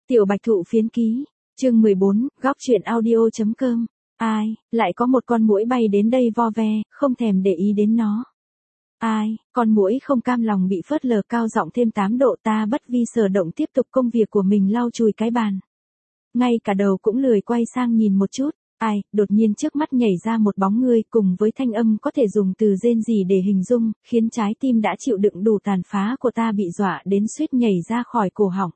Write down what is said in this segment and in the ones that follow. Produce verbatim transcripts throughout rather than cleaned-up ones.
Tiểu Bạch Thụ phiến ký, chương mười bốn, góc truyện audio.com. Ai, lại có một con muỗi bay đến đây vo ve, không thèm để ý đến nó. Ai, con muỗi không cam lòng bị phớt lờ, cao giọng thêm tám độ, ta bất vi sở động tiếp tục công việc của mình, lau chùi cái bàn. Ngay cả đầu cũng lười quay sang nhìn một chút. Ai, đột nhiên trước mắt nhảy ra một bóng người cùng với thanh âm có thể dùng từ rên rỉ để hình dung, khiến trái tim đã chịu đựng đủ tàn phá của ta bị dọa đến suýt nhảy ra khỏi cổ họng.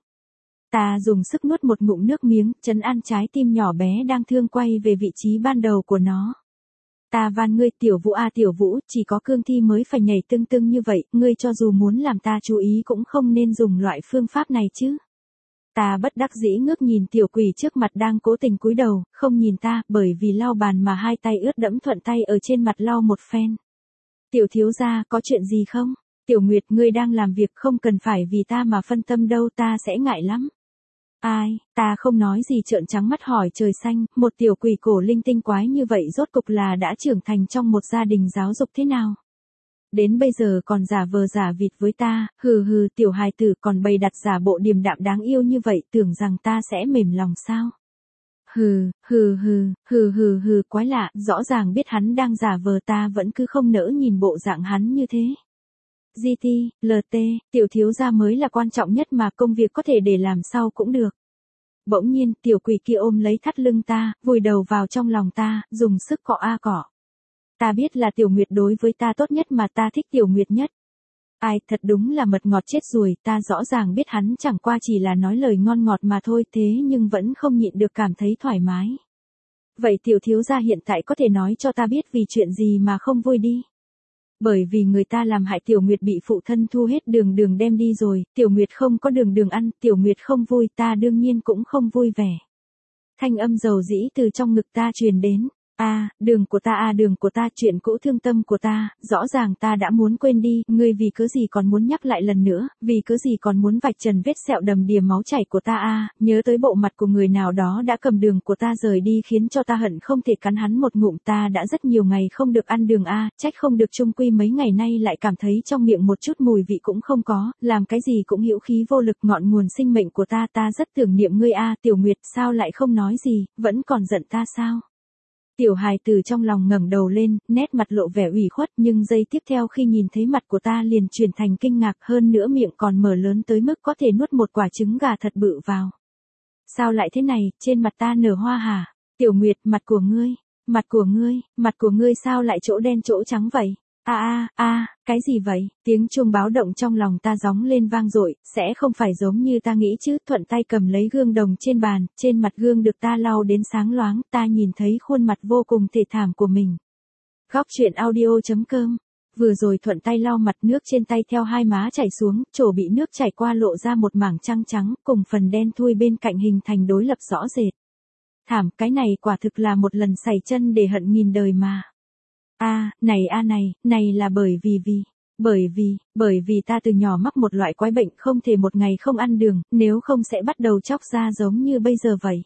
Ta dùng sức nuốt một ngụm nước miếng, trấn an trái tim nhỏ bé đang thương quay về vị trí ban đầu của nó. Ta van ngươi, Tiểu Vũ a Tiểu Vũ, chỉ có cương thi mới phải nhảy tưng tưng như vậy, ngươi cho dù muốn làm ta chú ý cũng không nên dùng loại phương pháp này chứ. Ta bất đắc dĩ ngước nhìn tiểu quỷ trước mặt đang cố tình cúi đầu, không nhìn ta, bởi vì lau bàn mà hai tay ướt đẫm, thuận tay ở trên mặt lau một phen. Tiểu thiếu gia, có chuyện gì không? Tiểu Nguyệt, ngươi đang làm việc, không cần phải vì ta mà phân tâm đâu, ta sẽ ngại lắm. Ai, ta không nói gì, trợn trắng mắt hỏi trời xanh, một tiểu quỷ cổ linh tinh quái như vậy rốt cục là đã trưởng thành trong một gia đình giáo dục thế nào? Đến bây giờ còn giả vờ giả vịt với ta, hừ hừ, tiểu hài tử còn bày đặt giả bộ điềm đạm đáng yêu như vậy, tưởng rằng ta sẽ mềm lòng sao? Hừ, hừ hừ, hừ hừ hừ, quái lạ, rõ ràng biết hắn đang giả vờ, ta vẫn cứ không nỡ nhìn bộ dạng hắn như thế. giê tê, lờ tê, tiểu thiếu gia mới là quan trọng nhất mà, công việc có thể để làm sau cũng được. Bỗng nhiên, tiểu quỷ kia ôm lấy thắt lưng ta, vùi đầu vào trong lòng ta, dùng sức cọ a cọ. Ta biết là Tiểu Nguyệt đối với ta tốt nhất mà ta thích Tiểu Nguyệt nhất. Ai, thật đúng là mật ngọt chết ruồi, ta rõ ràng biết hắn chẳng qua chỉ là nói lời ngon ngọt mà thôi, thế nhưng vẫn không nhịn được cảm thấy thoải mái. Vậy tiểu thiếu gia hiện tại có thể nói cho ta biết vì chuyện gì mà không vui đi. Bởi vì người ta làm hại Tiểu Nguyệt bị phụ thân thu hết đường đường đem đi rồi, Tiểu Nguyệt không có đường đường ăn, Tiểu Nguyệt không vui, ta đương nhiên cũng không vui vẻ. Thanh âm dầu dĩ từ trong ngực ta truyền đến. A, à, đường của ta a à, đường của ta, chuyện cũ thương tâm của ta, rõ ràng ta đã muốn quên đi, ngươi vì cớ gì còn muốn nhắc lại lần nữa, vì cớ gì còn muốn vạch trần vết sẹo đầm đìa máu chảy của ta a, à, nhớ tới bộ mặt của người nào đó đã cầm đường của ta rời đi khiến cho ta hận không thể cắn hắn một ngụm, ta đã rất nhiều ngày không được ăn đường a, à, trách không được chung quy mấy ngày nay lại cảm thấy trong miệng một chút mùi vị cũng không có, làm cái gì cũng hữu khí vô lực, ngọn nguồn sinh mệnh của ta, ta rất tưởng niệm ngươi a, à, Tiểu Nguyệt, sao lại không nói gì, vẫn còn giận ta sao? Tiểu hài từ trong lòng ngẩng đầu lên, nét mặt lộ vẻ ủy khuất, nhưng giây tiếp theo khi nhìn thấy mặt của ta liền chuyển thành kinh ngạc, hơn nữa miệng còn mở lớn tới mức có thể nuốt một quả trứng gà thật bự vào. Sao lại thế này, trên mặt ta nở hoa hả? Tiểu Nguyệt, mặt của ngươi, mặt của ngươi, mặt của ngươi sao lại chỗ đen chỗ trắng vậy? A a a, cái gì vậy? Tiếng chuông báo động trong lòng ta gióng lên vang dội, sẽ không phải giống như ta nghĩ chứ, thuận tay cầm lấy gương đồng trên bàn, trên mặt gương được ta lau đến sáng loáng, ta nhìn thấy khuôn mặt vô cùng thê thảm của mình. Góc truyện audio.com. Vừa rồi thuận tay lau mặt, nước trên tay theo hai má chảy xuống, chỗ bị nước chảy qua lộ ra một mảng trăng trắng, cùng phần đen thui bên cạnh hình thành đối lập rõ rệt. Thảm, cái này quả thực là một lần sảy chân để hận nghìn đời mà. A, à, này a à này, này là bởi vì vì, bởi vì, bởi vì ta từ nhỏ mắc một loại quái bệnh không thể một ngày không ăn đường, nếu không sẽ bắt đầu chóc ra giống như bây giờ vậy.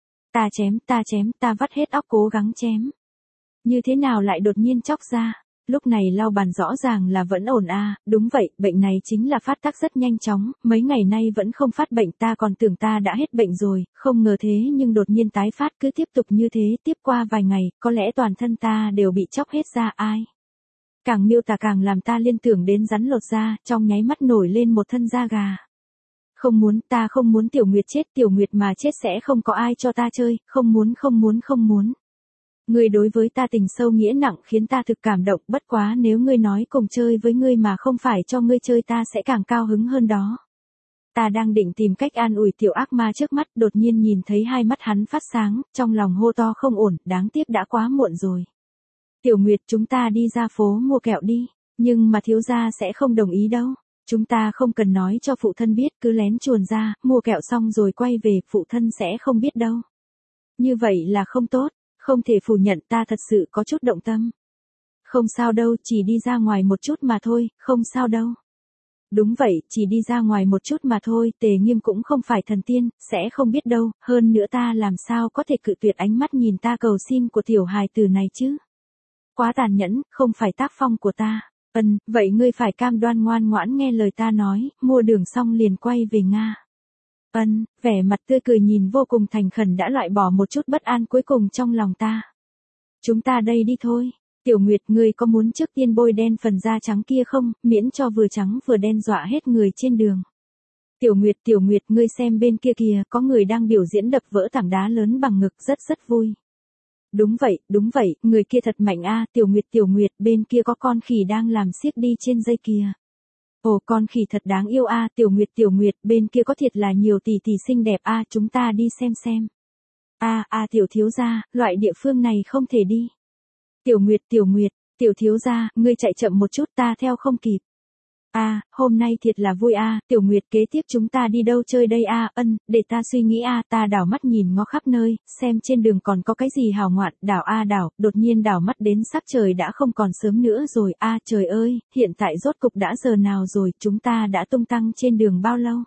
Ta chém, ta chém, ta vắt hết óc cố gắng chém. Như thế nào lại đột nhiên chóc ra? Lúc này lau bàn rõ ràng là vẫn ổn a, à, đúng vậy, bệnh này chính là phát tác rất nhanh chóng, mấy ngày nay vẫn không phát bệnh, ta còn tưởng ta đã hết bệnh rồi, không ngờ thế nhưng đột nhiên tái phát, cứ tiếp tục như thế, tiếp qua vài ngày, có lẽ toàn thân ta đều bị chóc hết ra. Ai? Càng miêu tả càng làm ta liên tưởng đến rắn lột da, trong nháy mắt nổi lên một thân da gà. Không muốn, ta không muốn Tiểu Nguyệt chết, Tiểu Nguyệt mà chết sẽ không có ai cho ta chơi, không muốn không muốn không muốn. Ngươi đối với ta tình sâu nghĩa nặng khiến ta thực cảm động, bất quá nếu ngươi nói cùng chơi với ngươi mà không phải cho ngươi chơi ta sẽ càng cao hứng hơn đó. Ta đang định tìm cách an ủi tiểu ác ma trước mắt, đột nhiên nhìn thấy hai mắt hắn phát sáng, trong lòng hô to không ổn, đáng tiếc đã quá muộn rồi. Tiểu Nguyệt, chúng ta đi ra phố mua kẹo đi, nhưng mà thiếu gia sẽ không đồng ý đâu. Chúng ta không cần nói cho phụ thân biết, cứ lén chuồn ra, mua kẹo xong rồi quay về, phụ thân sẽ không biết đâu. Như vậy là không tốt. Không thể phủ nhận, ta thật sự có chút động tâm. Không sao đâu, chỉ đi ra ngoài một chút mà thôi, không sao đâu. Đúng vậy, chỉ đi ra ngoài một chút mà thôi, Tề Nghiêm cũng không phải thần tiên, sẽ không biết đâu, hơn nữa ta làm sao có thể cự tuyệt ánh mắt nhìn ta cầu xin của tiểu hài tử này chứ. Quá tàn nhẫn, không phải tác phong của ta. Ừm, vậy ngươi phải cam đoan ngoan ngoãn nghe lời ta nói, mua đường xong liền quay về Nga. Ân, vẻ mặt tươi cười nhìn vô cùng thành khẩn đã loại bỏ một chút bất an cuối cùng trong lòng ta. Chúng ta đây đi thôi. Tiểu Nguyệt, ngươi có muốn trước tiên bôi đen phần da trắng kia không, miễn cho vừa trắng vừa đen dọa hết người trên đường. Tiểu Nguyệt, Tiểu Nguyệt, ngươi xem bên kia kìa, có người đang biểu diễn đập vỡ tảng đá lớn bằng ngực rất rất vui. Đúng vậy, đúng vậy, người kia thật mạnh a, Tiểu Nguyệt, Tiểu Nguyệt, bên kia có con khỉ đang làm xiếc đi trên dây kìa. Ồ, con khỉ thật đáng yêu a, Tiểu Nguyệt, Tiểu Nguyệt, bên kia có thiệt là nhiều tỷ tỷ xinh đẹp a, chúng ta đi xem xem. A a Tiểu thiếu gia, loại địa phương này không thể đi. Tiểu Nguyệt, Tiểu Nguyệt, Tiểu thiếu gia, ngươi chạy chậm một chút ta theo không kịp. A, hôm nay thiệt là vui a, Tiểu Nguyệt, kế tiếp chúng ta đi đâu chơi đây a, ân, để ta suy nghĩ a, ta đảo mắt nhìn ngó khắp nơi, xem trên đường còn có cái gì hào ngoạn, đảo a đảo, đột nhiên đảo mắt đến sắc trời đã không còn sớm nữa rồi, a trời ơi, hiện tại rốt cục đã giờ nào rồi, chúng ta đã tung tăng trên đường bao lâu?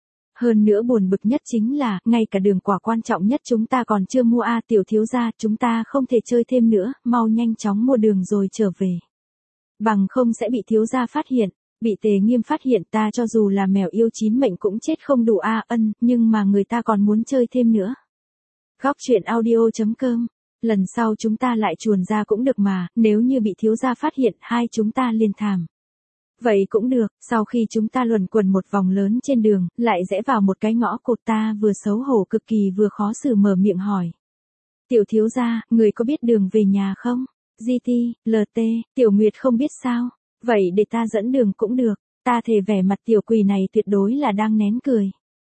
Hơn nữa buồn bực nhất chính là, ngay cả đường quả quan trọng nhất chúng ta còn chưa mua a, Tiểu thiếu gia, chúng ta không thể chơi thêm nữa, mau nhanh chóng mua đường rồi trở về. Bằng không sẽ bị thiếu gia phát hiện. Bị Tề Nghiêm phát hiện ta cho dù là mèo yêu chín mệnh cũng chết không đủ a, ân, nhưng mà người ta còn muốn chơi thêm nữa. Góc truyện audio chấm com. Lần sau chúng ta lại chuồn ra cũng được mà, nếu như bị thiếu gia phát hiện hai chúng ta liền thảm. Vậy cũng được, sau khi chúng ta luẩn quẩn một vòng lớn trên đường, lại rẽ vào một cái ngõ cụt, ta vừa xấu hổ cực kỳ vừa khó xử mở miệng hỏi. Tiểu thiếu gia, người có biết đường về nhà không? giê tê, lờ tê, Tiểu Nguyệt không biết sao? Vậy để ta dẫn đường cũng được, ta thề vẻ mặt tiểu quỷ này tuyệt đối là đang nén cười.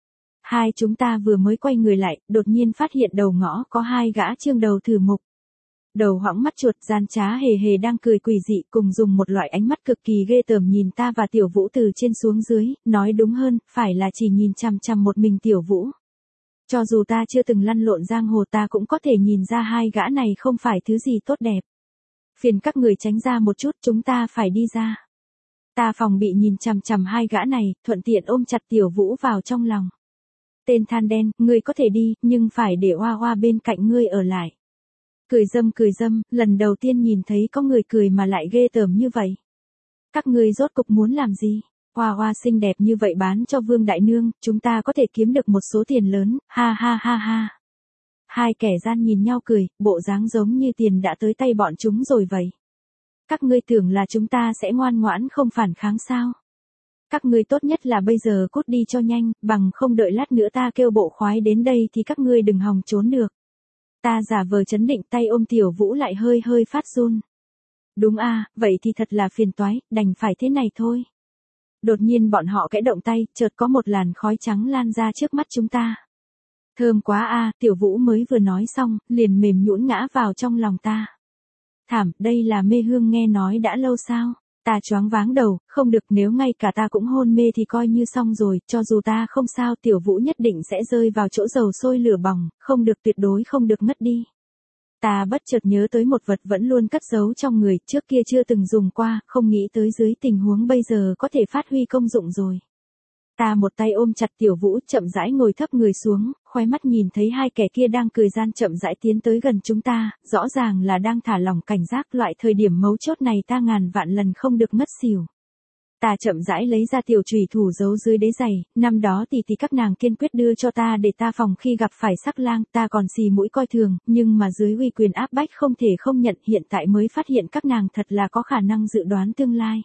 Hai chúng ta vừa mới quay người lại, đột nhiên phát hiện đầu ngõ có hai gã trương đầu thử mục. Đầu hoãng mắt chuột gian trá hề hề đang cười quỷ dị cùng dùng một loại ánh mắt cực kỳ ghê tởm nhìn ta và Tiểu Vũ từ trên xuống dưới, nói đúng hơn, phải là chỉ nhìn chằm chằm một mình Tiểu Vũ. Cho dù ta chưa từng lăn lộn giang hồ ta cũng có thể nhìn ra hai gã này không phải thứ gì tốt đẹp. Phiền các người tránh ra một chút, chúng ta phải đi ra. Ta phòng bị nhìn chằm chằm hai gã này, thuận tiện ôm chặt Tiểu Vũ vào trong lòng. Tên than đen, ngươi có thể đi, nhưng phải để Hoa Hoa bên cạnh ngươi ở lại. Cười dâm cười dâm, lần đầu tiên nhìn thấy có người cười mà lại ghê tởm như vậy. Các ngươi rốt cục muốn làm gì? Hoa Hoa xinh đẹp như vậy bán cho Vương Đại Nương, chúng ta có thể kiếm được một số tiền lớn, ha ha ha ha. Hai kẻ gian nhìn nhau cười, bộ dáng giống như tiền đã tới tay bọn chúng rồi vậy. Các ngươi tưởng là chúng ta sẽ ngoan ngoãn không phản kháng sao? Các ngươi tốt nhất là bây giờ cút đi cho nhanh, bằng không đợi lát nữa ta kêu bộ khoái đến đây thì các ngươi đừng hòng trốn được. Ta giả vờ chấn định tay ôm Tiểu Vũ lại hơi hơi phát run. Đúng a, vậy thì thật là phiền toái, đành phải thế này thôi. Đột nhiên bọn họ kẽ động tay, chợt có một làn khói trắng lan ra trước mắt chúng ta. Thơm quá a, Tiểu Vũ mới vừa nói xong, liền mềm nhũn ngã vào trong lòng ta. Thảm, đây là mê hương nghe nói đã lâu sao? Ta choáng váng đầu, không được, nếu ngay cả ta cũng hôn mê thì coi như xong rồi, cho dù ta không sao Tiểu Vũ nhất định sẽ rơi vào chỗ dầu sôi lửa bỏng, không được, tuyệt đối không được ngất đi. Ta bất chợt nhớ tới một vật vẫn luôn cất giấu trong người, trước kia chưa từng dùng qua, không nghĩ tới dưới tình huống bây giờ có thể phát huy công dụng rồi. Ta một tay ôm chặt Tiểu Vũ, chậm rãi ngồi thấp người xuống, khóe mắt nhìn thấy hai kẻ kia đang cười gian chậm rãi tiến tới gần chúng ta, rõ ràng là đang thả lỏng cảnh giác, loại thời điểm mấu chốt này ta ngàn vạn lần không được ngất xỉu. Ta chậm rãi lấy ra tiểu chùy thủ giấu dưới đế giày, năm đó tỷ tỷ các nàng kiên quyết đưa cho ta để ta phòng khi gặp phải sắc lang, ta còn xì mũi coi thường, nhưng mà dưới uy quyền áp bách không thể không nhận, hiện tại mới phát hiện các nàng thật là có khả năng dự đoán tương lai.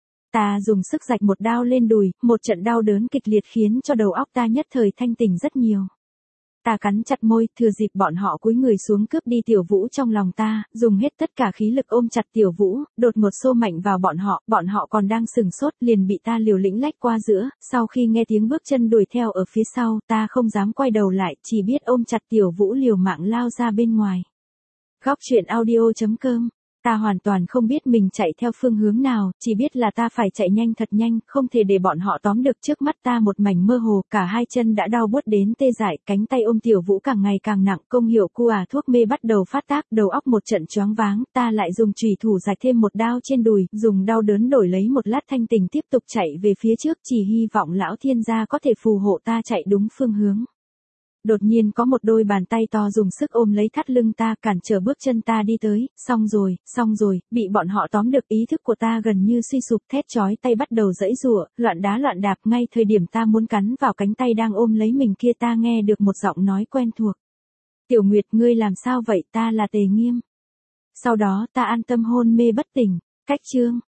Ta dùng sức rạch một đao lên đùi, một trận đau đớn kịch liệt khiến cho đầu óc ta nhất thời thanh tỉnh rất nhiều. Ta cắn chặt môi, thừa dịp bọn họ cúi người xuống cướp đi Tiểu Vũ trong lòng ta, dùng hết tất cả khí lực ôm chặt Tiểu Vũ, đột một xô mạnh vào bọn họ, bọn họ còn đang sừng sốt, liền bị ta liều lĩnh lách qua giữa, sau khi nghe tiếng bước chân đuổi theo ở phía sau, ta không dám quay đầu lại, chỉ biết ôm chặt Tiểu Vũ liều mạng lao ra bên ngoài. Góc truyện audio chấm com. Ta hoàn toàn không biết mình chạy theo phương hướng nào, chỉ biết là ta phải chạy nhanh thật nhanh, không thể để bọn họ tóm được. Trước mắt ta một mảnh mơ hồ, cả hai chân đã đau buốt đến tê dại, cánh tay ôm Tiểu Vũ càng ngày càng nặng, công hiệu cu à thuốc mê bắt đầu phát tác, đầu óc một trận choáng váng, ta lại dùng chùy thủ rạch thêm một đao trên đùi, dùng đau đớn đổi lấy một lát thanh tỉnh tiếp tục chạy về phía trước, chỉ hy vọng lão thiên gia có thể phù hộ ta chạy đúng phương hướng. Đột nhiên có một đôi bàn tay to dùng sức ôm lấy thắt lưng ta, cản trở bước chân ta đi tới, xong rồi, xong rồi, bị bọn họ tóm được, ý thức của ta gần như suy sụp, thét chói tay bắt đầu giãy giụa, loạn đá loạn đạp, ngay thời điểm ta muốn cắn vào cánh tay đang ôm lấy mình kia, ta nghe được một giọng nói quen thuộc. Tiểu Nguyệt, ngươi làm sao vậy? Ta là Tề Nghiêm. Sau đó ta an tâm hôn mê bất tỉnh. Cách chương